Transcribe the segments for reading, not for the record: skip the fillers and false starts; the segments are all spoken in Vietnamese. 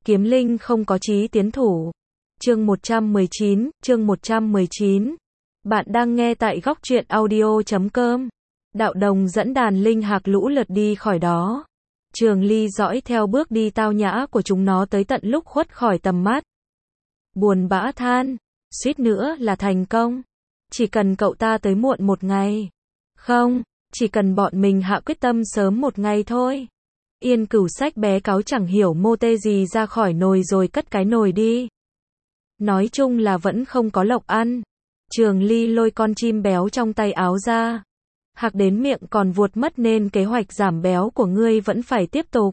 Kiếm linh không có chí tiến thủ. Chương 119. Bạn đang nghe tại góc truyện audio.com. Đạo đồng dẫn đàn linh hạc lũ lượt đi khỏi đó. Trường Ly dõi theo bước đi tao nhã của chúng nó tới tận lúc khuất khỏi tầm mắt. Buồn bã than, suýt nữa là thành công. Chỉ cần cậu ta tới muộn một ngày. Không, chỉ cần bọn mình hạ quyết tâm sớm một ngày thôi. Yên Cửu xách bé cáo chẳng hiểu mô tê gì ra khỏi nồi rồi cất cái nồi đi. Nói chung là vẫn không có lộc ăn. Trường Ly lôi con chim béo trong tay áo ra. Hạc đến miệng còn vuột mất nên kế hoạch giảm béo của ngươi vẫn phải tiếp tục.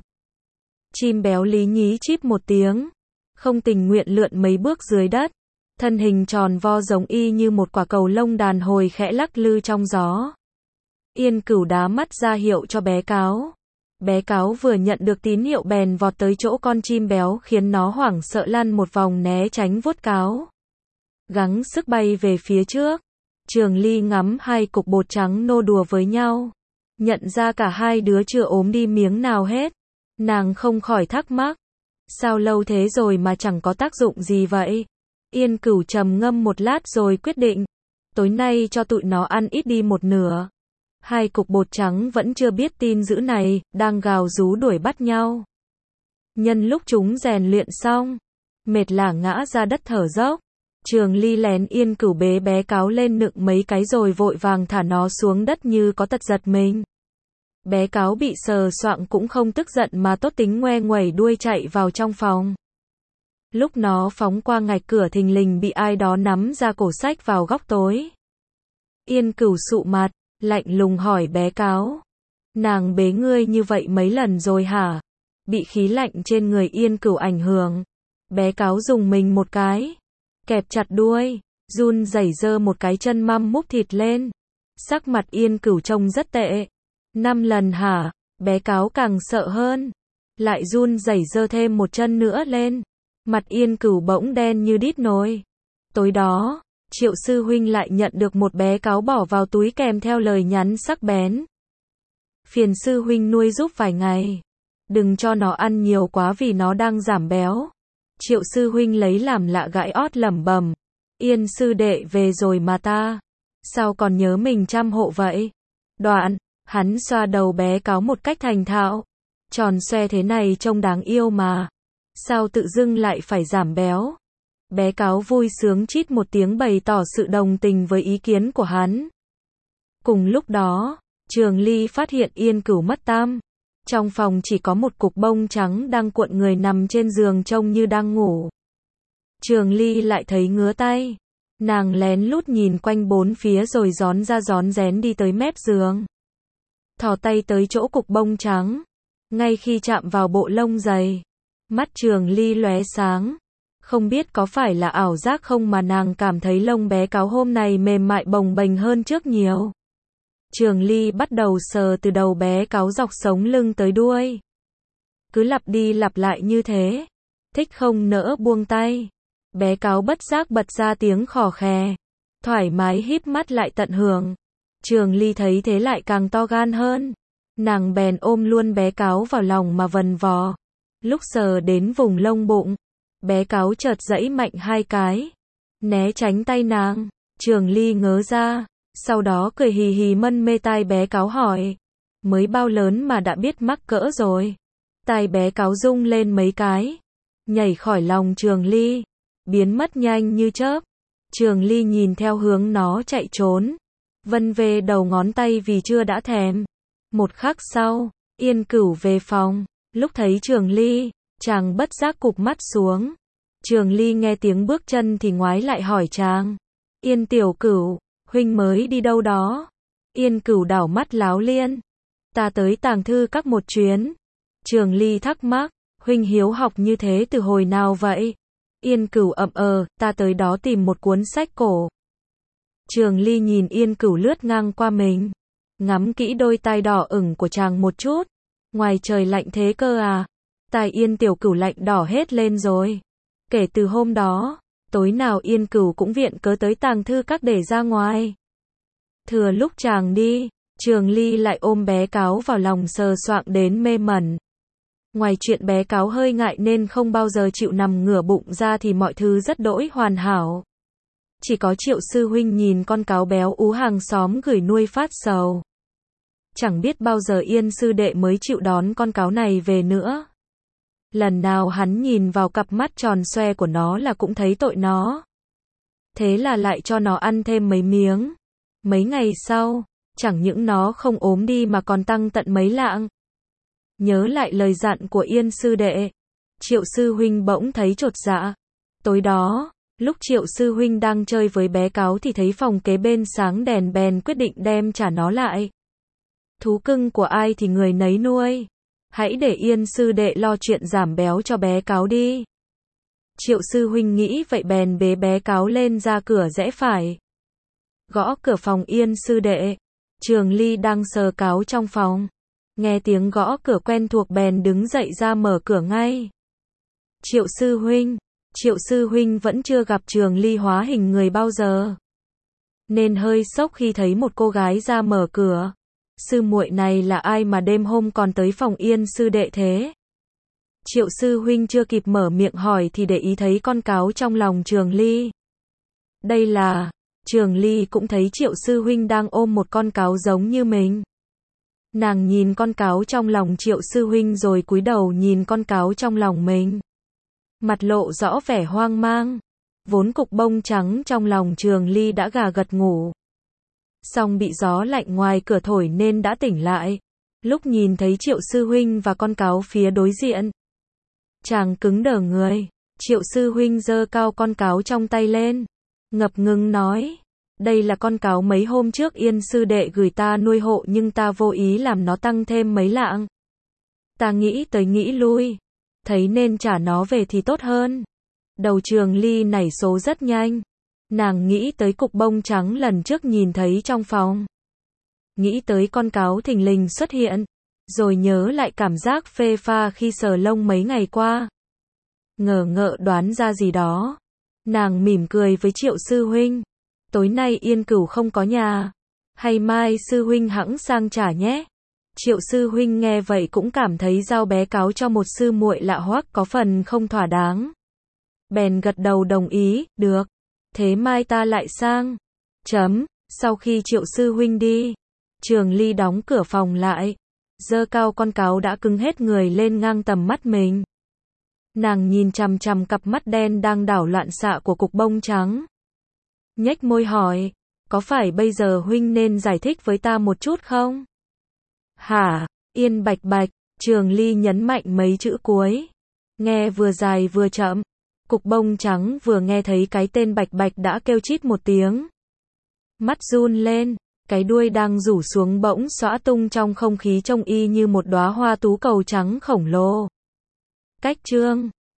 Chim béo lý nhí chíp một tiếng. Không tình nguyện lượn mấy bước dưới đất. Thân hình tròn vo giống y như một quả cầu lông đàn hồi khẽ lắc lư trong gió. Yên Cửu đá mắt ra hiệu cho bé cáo. Bé cáo vừa nhận được tín hiệu bèn vọt tới chỗ con chim béo khiến nó hoảng sợ lăn một vòng né tránh vuốt cáo. Gắng sức bay về phía trước. Trường Ly ngắm hai cục bột trắng nô đùa với nhau. Nhận ra cả hai đứa chưa ốm đi miếng nào hết. Nàng không khỏi thắc mắc. Sao lâu thế rồi mà chẳng có tác dụng gì vậy? Yên Cửu trầm ngâm một lát rồi quyết định. Tối nay cho tụi nó ăn ít đi một nửa. Hai cục bột trắng vẫn chưa biết tin dữ này, đang gào rú đuổi bắt nhau. Nhân lúc chúng rèn luyện xong, mệt lả ngã ra đất thở dốc. Trường Ly lén Yên Cửu bế bé cáo lên nựng mấy cái rồi vội vàng thả nó xuống đất như có tật giật mình. Bé cáo bị sờ soạng cũng không tức giận mà tốt tính ngoe nguẩy đuôi chạy vào trong phòng. Lúc nó phóng qua ngạch cửa thình lình bị ai đó nắm ra cổ xách vào góc tối. Yên Cửu sụ mặt, lạnh lùng hỏi bé cáo. Nàng bế ngươi như vậy mấy lần rồi hả? Bị khí lạnh trên người Yên Cửu ảnh hưởng. Bé cáo dùng mình một cái. Kẹp chặt đuôi, run rẩy giơ một cái chân măm múc thịt lên. Sắc mặt Yên Cửu trông rất tệ. 5 lần hả? Bé cáo càng sợ hơn. Lại run rẩy giơ thêm một chân nữa lên. Mặt Yên Cửu bỗng đen như đít nồi. Tối đó, Triệu sư huynh lại nhận được một bé cáo bỏ vào túi kèm theo lời nhắn sắc bén. Phiền sư huynh nuôi giúp vài ngày. Đừng cho nó ăn nhiều quá vì nó đang giảm béo. Triệu sư huynh lấy làm lạ gãi ót lẩm bẩm. Yên sư đệ về rồi mà ta. Sao còn nhớ mình chăm hộ vậy? Đoạn, hắn xoa đầu bé cáo một cách thành thạo. Tròn xoe thế này trông đáng yêu mà. Sao tự dưng lại phải giảm béo? Bé cáo vui sướng chít một tiếng bày tỏ sự đồng tình với ý kiến của hắn. Cùng lúc đó, Trường Ly phát hiện Yên Cửu mất tăm. Trong phòng chỉ có một cục bông trắng đang cuộn người nằm trên giường trông như đang ngủ. Trường Ly lại thấy ngứa tay. Nàng lén lút nhìn quanh bốn phía rồi rón ra rón rén đi tới mép giường. Thò tay tới chỗ cục bông trắng. Ngay khi chạm vào bộ lông dày, mắt Trường Ly lóe sáng. Không biết có phải là ảo giác không mà nàng cảm thấy lông bé cáo hôm nay mềm mại bồng bềnh hơn trước nhiều. Trường Ly bắt đầu sờ từ đầu bé cáo dọc sống lưng tới đuôi. Cứ lặp đi lặp lại như thế. Thích không nỡ buông tay. Bé cáo bất giác bật ra tiếng khò khè. Thoải mái híp mắt lại tận hưởng. Trường Ly thấy thế lại càng to gan hơn. Nàng bèn ôm luôn bé cáo vào lòng mà vần vò. Lúc sờ đến vùng lông bụng, bé cáo chợt giãy mạnh hai cái. Né tránh tay nàng. Trường Ly ngớ ra. Sau đó cười hì hì mân mê tai bé cáo hỏi. Mới bao lớn mà đã biết mắc cỡ rồi. Tai bé cáo rung lên mấy cái. Nhảy khỏi lòng Trường Ly. Biến mất nhanh như chớp. Trường Ly nhìn theo hướng nó chạy trốn. Vân về đầu ngón tay vì chưa đã thèm. Một khắc sau, Yên Cửu về phòng. Lúc thấy Trường Ly, chàng bất giác cụp mắt xuống. Trường Ly nghe tiếng bước chân thì ngoái lại hỏi chàng. Yên tiểu Cửu, huynh mới đi đâu đó? Yên Cửu đảo mắt láo liên. Ta tới tàng thư các một chuyến. Trường Ly thắc mắc, huynh hiếu học như thế từ hồi nào vậy? Yên Cửu ta tới đó tìm một cuốn sách cổ. Trường Ly nhìn Yên Cửu lướt ngang qua mình. Ngắm kỹ đôi tai đỏ ửng của chàng một chút. Ngoài trời lạnh thế cơ à? Tai Yên tiểu Cửu lạnh đỏ hết lên rồi. Kể từ hôm đó, tối nào Yên Cửu cũng viện cớ tới tàng thư các để ra ngoài. Thừa lúc chàng đi, Trường Ly lại ôm bé cáo vào lòng sờ soạng đến mê mẩn. Ngoài chuyện bé cáo hơi ngại nên không bao giờ chịu nằm ngửa bụng ra thì mọi thứ rất đỗi hoàn hảo. Chỉ có Triệu sư huynh nhìn con cáo béo ú hàng xóm gửi nuôi phát sầu. Chẳng biết bao giờ Yên sư đệ mới chịu đón con cáo này về nữa. Lần nào hắn nhìn vào cặp mắt tròn xoe của nó là cũng thấy tội nó. Thế là lại cho nó ăn thêm mấy miếng. Mấy ngày sau, chẳng những nó không ốm đi mà còn tăng tận mấy lạng. Nhớ lại lời dặn của Yên sư đệ, Triệu sư huynh bỗng thấy chột dạ. Tối đó, lúc Triệu sư huynh đang chơi với bé cáo thì thấy phòng kế bên sáng đèn bèn quyết định đem trả nó lại. Thú cưng của ai thì người nấy nuôi. Hãy để Yên sư đệ lo chuyện giảm béo cho bé cáo đi. Triệu sư huynh nghĩ vậy bèn bế bé cáo lên ra cửa rẽ phải. Gõ cửa phòng Yên sư đệ. Trường Ly đang sờ cáo trong phòng. Nghe tiếng gõ cửa quen thuộc bèn đứng dậy ra mở cửa ngay. Triệu sư huynh vẫn chưa gặp Trường Ly hóa hình người bao giờ. Nên hơi sốc khi thấy một cô gái ra mở cửa. Sư muội này là ai mà đêm hôm còn tới phòng Yên sư đệ thế? Triệu sư huynh chưa kịp mở miệng hỏi thì để ý thấy con cáo trong lòng Trường Ly. Đây là... Trường Ly cũng thấy Triệu sư huynh đang ôm một con cáo giống như mình. Nàng nhìn con cáo trong lòng Triệu sư huynh rồi cúi đầu nhìn con cáo trong lòng mình. Mặt lộ rõ vẻ hoang mang. Vốn cục bông trắng trong lòng Trường Ly đã gà gật ngủ. Song bị gió lạnh ngoài cửa thổi nên đã tỉnh lại. Lúc nhìn thấy Triệu sư huynh và con cáo phía đối diện, chàng cứng đờ người. Triệu sư huynh giơ cao con cáo trong tay lên, ngập ngừng nói: đây là con cáo mấy hôm trước Yên sư đệ gửi ta nuôi hộ nhưng ta vô ý làm nó tăng thêm mấy lạng. Ta nghĩ tới nghĩ lui, thấy nên trả nó về thì tốt hơn. Đầu Trường Ly nảy số rất nhanh. Nàng nghĩ tới cục bông trắng lần trước nhìn thấy trong phòng. Nghĩ tới con cáo thình lình xuất hiện. Rồi nhớ lại cảm giác phê pha khi sờ lông mấy ngày qua. Ngờ ngợ đoán ra gì đó. Nàng mỉm cười với Triệu sư huynh. Tối nay Yên Cửu không có nhà. Hay mai sư huynh hẵng sang trả nhé. Triệu sư huynh nghe vậy cũng cảm thấy giao bé cáo cho một sư muội lạ hoắc có phần không thỏa đáng. Bèn gật đầu đồng ý, được. Thế mai ta lại sang. Sau khi Triệu sư huynh đi, Trường Ly đóng cửa phòng lại, giơ cao con cáo đã cứng hết người lên ngang tầm mắt mình. Nàng nhìn chằm chằm cặp mắt đen đang đảo loạn xạ của cục bông trắng. Nhếch môi hỏi, có phải bây giờ huynh nên giải thích với ta một chút không? Hả? Yên bạch bạch, Trường Ly nhấn mạnh mấy chữ cuối. Nghe vừa dài vừa chậm. Cục bông trắng vừa nghe thấy cái tên bạch bạch đã kêu chít một tiếng. Mắt run lên, cái đuôi đang rủ xuống bỗng xõa tung trong không khí trông y như một đóa hoa tú cầu trắng khổng lồ. Cách chương